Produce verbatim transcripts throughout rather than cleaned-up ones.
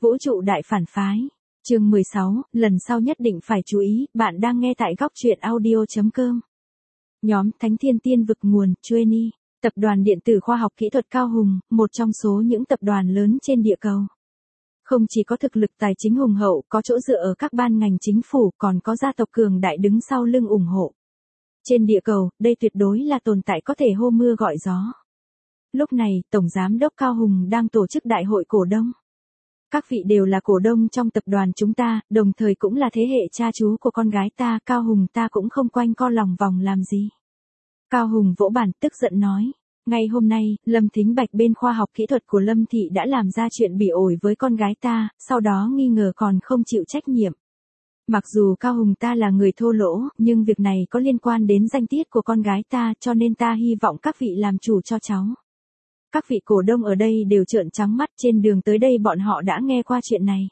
Vũ trụ đại phản phái. Chương mười sáu, lần sau nhất định phải chú ý, bạn đang nghe tại góc truyện audio chấm com. Nhóm Thánh Thiên Tiên Vực Nguồn, Trainee, tập đoàn điện tử khoa học kỹ thuật Cao Hùng, một trong số những tập đoàn lớn trên địa cầu. Không chỉ có thực lực tài chính hùng hậu, có chỗ dựa ở các ban ngành chính phủ, còn có gia tộc cường đại đứng sau lưng ủng hộ. Trên địa cầu, đây tuyệt đối là tồn tại có thể hô mưa gọi gió. Lúc này, Tổng Giám đốc Cao Hùng đang tổ chức đại hội cổ đông. Các vị đều là cổ đông trong tập đoàn chúng ta, đồng thời cũng là thế hệ cha chú của con gái ta, Cao Hùng ta cũng không quanh co lòng vòng làm gì. Cao Hùng vỗ bàn tức giận nói, ngay hôm nay, Lâm Thính Bạch bên khoa học kỹ thuật của Lâm Thị đã làm ra chuyện bị ổi với con gái ta, sau đó nghi ngờ còn không chịu trách nhiệm. Mặc dù Cao Hùng ta là người thô lỗ, nhưng việc này có liên quan đến danh tiết của con gái ta, cho nên ta hy vọng các vị làm chủ cho cháu. Các vị cổ đông ở đây đều trợn trắng mắt, trên đường tới đây bọn họ đã nghe qua chuyện này.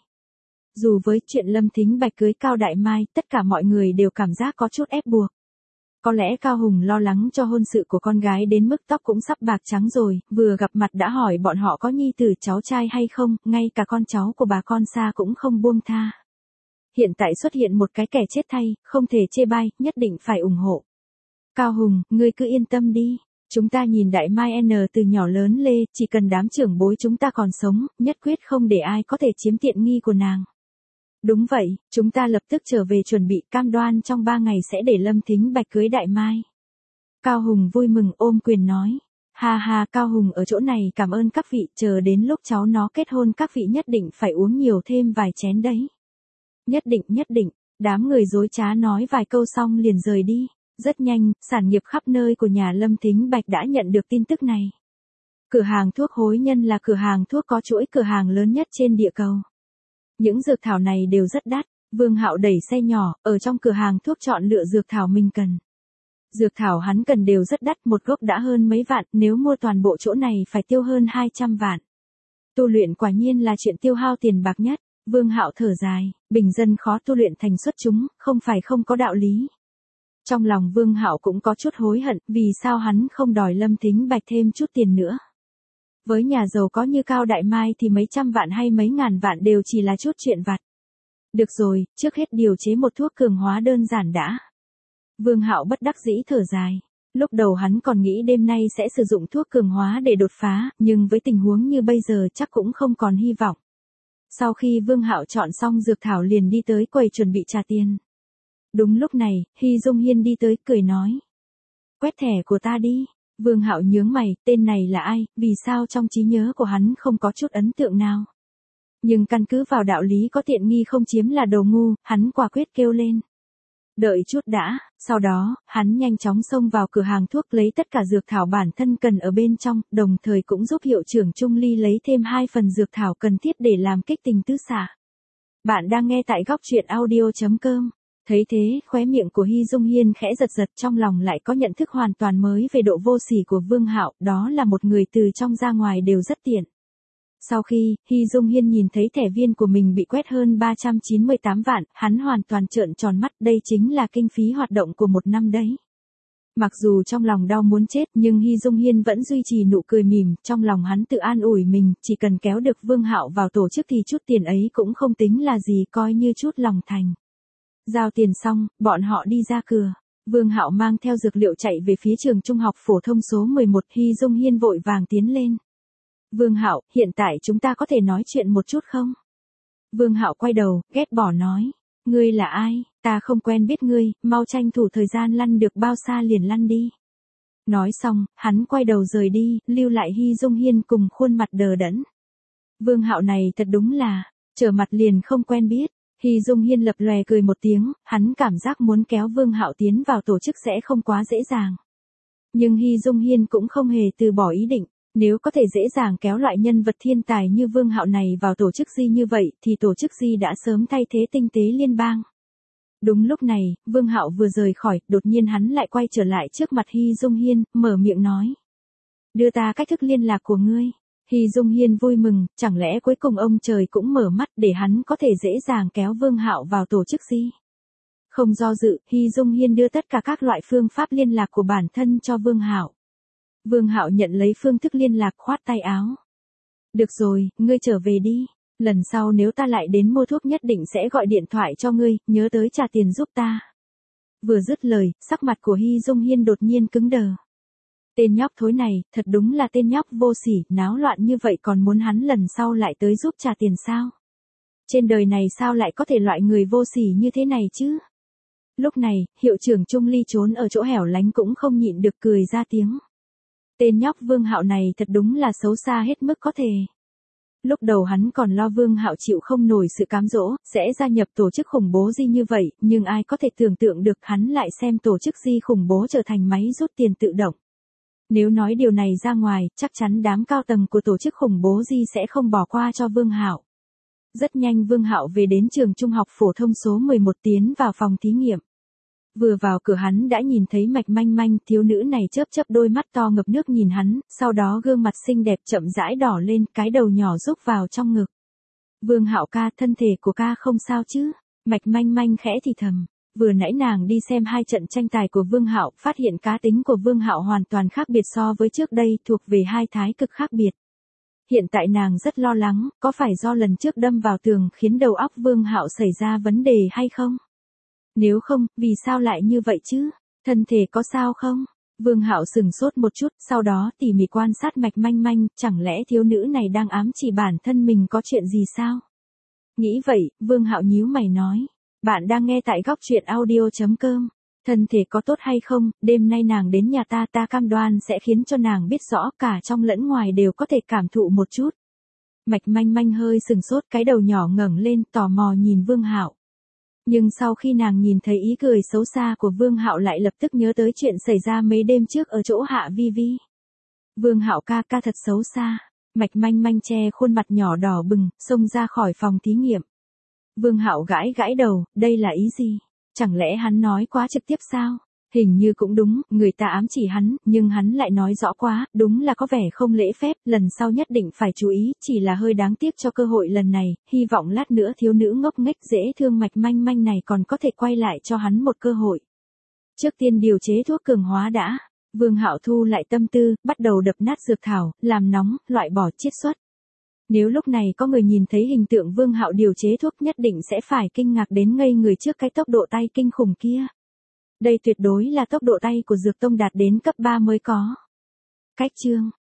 Dù với chuyện Lâm Thính Bạch cưới Cao Đại Mai, tất cả mọi người đều cảm giác có chút ép buộc. Có lẽ Cao Hùng lo lắng cho hôn sự của con gái đến mức tóc cũng sắp bạc trắng rồi, vừa gặp mặt đã hỏi bọn họ có nhi tử cháu trai hay không, ngay cả con cháu của bà con xa cũng không buông tha. Hiện tại xuất hiện một cái kẻ chết thay, không thể chê bai, nhất định phải ủng hộ. Cao Hùng, ngươi cứ yên tâm đi. Chúng ta nhìn Đại Mai N từ nhỏ lớn lê, chỉ cần đám trưởng bối chúng ta còn sống, nhất quyết không để ai có thể chiếm tiện nghi của nàng. Đúng vậy, chúng ta lập tức trở về chuẩn bị, cam đoan trong ba ngày sẽ để Lâm Thính Bạch cưới Đại Mai. Cao Hùng vui mừng ôm quyền nói. Ha ha, Cao Hùng ở chỗ này cảm ơn các vị, chờ đến lúc cháu nó kết hôn các vị nhất định phải uống nhiều thêm vài chén đấy. Nhất định, nhất định, đám người dối trá nói vài câu xong liền rời đi. Rất nhanh, sản nghiệp khắp nơi của nhà Lâm Thính Bạch đã nhận được tin tức này. Cửa hàng thuốc Hối Nhân là cửa hàng thuốc có chuỗi cửa hàng lớn nhất trên địa cầu. Những dược thảo này đều rất đắt, Vương Hạo đẩy xe nhỏ, ở trong cửa hàng thuốc chọn lựa dược thảo mình cần. Dược thảo hắn cần đều rất đắt, một gốc đã hơn mấy vạn, nếu mua toàn bộ chỗ này phải tiêu hơn hai trăm vạn. Tu luyện quả nhiên là chuyện tiêu hao tiền bạc nhất, Vương Hạo thở dài, bình dân khó tu luyện thành xuất chúng, không phải không có đạo lý. Trong lòng Vương Hạo cũng có chút hối hận, vì sao hắn không đòi Lâm Thính Bạch thêm chút tiền nữa. Với nhà giàu có như Cao Đại Mai thì mấy trăm vạn hay mấy ngàn vạn đều chỉ là chút chuyện vặt. Được rồi, trước hết điều chế một thuốc cường hóa đơn giản đã. Vương Hạo bất đắc dĩ thở dài. Lúc đầu hắn còn nghĩ đêm nay sẽ sử dụng thuốc cường hóa để đột phá, nhưng với tình huống như bây giờ chắc cũng không còn hy vọng. Sau khi Vương Hạo chọn xong dược thảo liền đi tới quầy chuẩn bị trả tiền. Đúng lúc này, Hy Dung Hiên đi tới, cười nói. Quét thẻ của ta đi. Vương Hạo nhướng mày, tên này là ai, vì sao trong trí nhớ của hắn không có chút ấn tượng nào. Nhưng căn cứ vào đạo lý có tiện nghi không chiếm là đồ ngu, hắn quả quyết kêu lên. Đợi chút đã, sau đó, hắn nhanh chóng xông vào cửa hàng thuốc lấy tất cả dược thảo bản thân cần ở bên trong, đồng thời cũng giúp hiệu trưởng Trung Ly lấy thêm hai phần dược thảo cần thiết để làm kích tình tứ xả. Bạn đang nghe tại góc truyện audio chấm com. Thấy thế, khóe miệng của Hy Dung Hiên khẽ giật giật, trong lòng lại có nhận thức hoàn toàn mới về độ vô sỉ của Vương Hạo, đó là một người từ trong ra ngoài đều rất tiện. Sau khi, Hy Dung Hiên nhìn thấy thẻ viên của mình bị quét hơn ba trăm chín mươi tám vạn, hắn hoàn toàn trợn tròn mắt, đây chính là kinh phí hoạt động của một năm đấy. Mặc dù trong lòng đau muốn chết, nhưng Hy Dung Hiên vẫn duy trì nụ cười mỉm, trong lòng hắn tự an ủi mình, chỉ cần kéo được Vương Hạo vào tổ chức thì chút tiền ấy cũng không tính là gì, coi như chút lòng thành. Giao tiền xong, bọn họ đi ra cửa. Vương Hạo mang theo dược liệu chạy về phía trường trung học phổ thông số mười một, Hy Dung Hiên vội vàng tiến lên. Vương Hạo, hiện tại chúng ta có thể nói chuyện một chút không? Vương Hạo quay đầu, ghét bỏ nói. Ngươi là ai, ta không quen biết ngươi, mau tranh thủ thời gian lăn được bao xa liền lăn đi. Nói xong, hắn quay đầu rời đi, lưu lại Hy Dung Hiên cùng khuôn mặt đờ đẫn. Vương Hạo này thật đúng là, trở mặt liền không quen biết. Hy Dung Hiên lập lòe cười một tiếng, hắn cảm giác muốn kéo Vương Hạo tiến vào tổ chức sẽ không quá dễ dàng. Nhưng Hy Dung Hiên cũng không hề từ bỏ ý định, nếu có thể dễ dàng kéo loại nhân vật thiên tài như Vương Hạo này vào tổ chức Di như vậy thì tổ chức Di đã sớm thay thế tinh tế liên bang. Đúng lúc này, Vương Hạo vừa rời khỏi, đột nhiên hắn lại quay trở lại trước mặt Hy Dung Hiên, mở miệng nói. Đưa ta cách thức liên lạc của ngươi. Hy Dung Hiên vui mừng, chẳng lẽ cuối cùng ông trời cũng mở mắt để hắn có thể dễ dàng kéo Vương Hạo vào tổ chức gì? Không do dự, Hy Dung Hiên đưa tất cả các loại phương pháp liên lạc của bản thân cho Vương Hạo. Vương Hạo nhận lấy phương thức liên lạc khoát tay áo. Được rồi, ngươi trở về đi. Lần sau nếu ta lại đến mua thuốc nhất định sẽ gọi điện thoại cho ngươi, nhớ tới trả tiền giúp ta. Vừa dứt lời, sắc mặt của Hy Dung Hiên đột nhiên cứng đờ. Tên nhóc thối này, thật đúng là tên nhóc vô sỉ, náo loạn như vậy còn muốn hắn lần sau lại tới giúp trả tiền sao? Trên đời này sao lại có thể loại người vô sỉ như thế này chứ? Lúc này, hiệu trưởng Trung Ly trốn ở chỗ hẻo lánh cũng không nhịn được cười ra tiếng. Tên nhóc Vương Hạo này thật đúng là xấu xa hết mức có thể. Lúc đầu hắn còn lo Vương Hạo chịu không nổi sự cám dỗ, sẽ gia nhập tổ chức khủng bố Di như vậy, nhưng ai có thể tưởng tượng được hắn lại xem tổ chức Di khủng bố trở thành máy rút tiền tự động. Nếu nói điều này ra ngoài, chắc chắn đám cao tầng của tổ chức khủng bố Di sẽ không bỏ qua cho Vương Hạo. Rất nhanh Vương Hạo về đến trường trung học phổ thông số mười một tiến vào phòng thí nghiệm. Vừa vào cửa hắn đã nhìn thấy Mạch Manh Manh, thiếu nữ này chớp chớp đôi mắt to ngập nước nhìn hắn, sau đó gương mặt xinh đẹp chậm rãi đỏ lên, cái đầu nhỏ rúc vào trong ngực. Vương Hạo ca, thân thể của ca không sao chứ? Mạch Manh Manh khẽ thì thầm. Vừa nãy nàng đi xem hai trận tranh tài của Vương Hạo, phát hiện cá tính của Vương Hạo hoàn toàn khác biệt so với trước đây, thuộc về hai thái cực khác biệt. Hiện tại nàng rất lo lắng, có phải do lần trước đâm vào tường khiến đầu óc Vương Hạo xảy ra vấn đề hay không? Nếu không, vì sao lại như vậy chứ? Thân thể có sao không? Vương Hạo sừng sốt một chút, sau đó tỉ mỉ quan sát Mạch Manh Manh, chẳng lẽ thiếu nữ này đang ám chỉ bản thân mình có chuyện gì sao? Nghĩ vậy, Vương Hạo nhíu mày nói. Bạn đang nghe tại góc truyện audio chấm com. Thân thể có tốt hay không, đêm nay nàng đến nhà ta ta cam đoan sẽ khiến cho nàng biết rõ cả trong lẫn ngoài đều có thể cảm thụ một chút. Mạch Manh Manh hơi sừng sốt, cái đầu nhỏ ngẩng lên tò mò nhìn Vương Hạo. Nhưng sau khi nàng nhìn thấy ý cười xấu xa của Vương Hạo lại lập tức nhớ tới chuyện xảy ra mấy đêm trước ở chỗ Hạ Vi Vi. Vương Hạo ca ca thật xấu xa. Mạch Manh Manh che khuôn mặt nhỏ đỏ bừng, xông ra khỏi phòng thí nghiệm. Vương Hạo gãi gãi đầu, đây là ý gì? Chẳng lẽ hắn nói quá trực tiếp sao? Hình như cũng đúng, người ta ám chỉ hắn, nhưng hắn lại nói rõ quá, đúng là có vẻ không lễ phép, lần sau nhất định phải chú ý, chỉ là hơi đáng tiếc cho cơ hội lần này, hy vọng lát nữa thiếu nữ ngốc nghếch dễ thương Mạch Manh Manh này còn có thể quay lại cho hắn một cơ hội. Trước tiên điều chế thuốc cường hóa đã. Vương Hạo thu lại tâm tư, bắt đầu đập nát dược thảo, làm nóng, loại bỏ chiết xuất. Nếu lúc này có người nhìn thấy hình tượng Vương Hạo điều chế thuốc nhất định sẽ phải kinh ngạc đến ngây người trước cái tốc độ tay kinh khủng kia. Đây tuyệt đối là tốc độ tay của Dược Tông đạt đến cấp ba mới có. Cách chương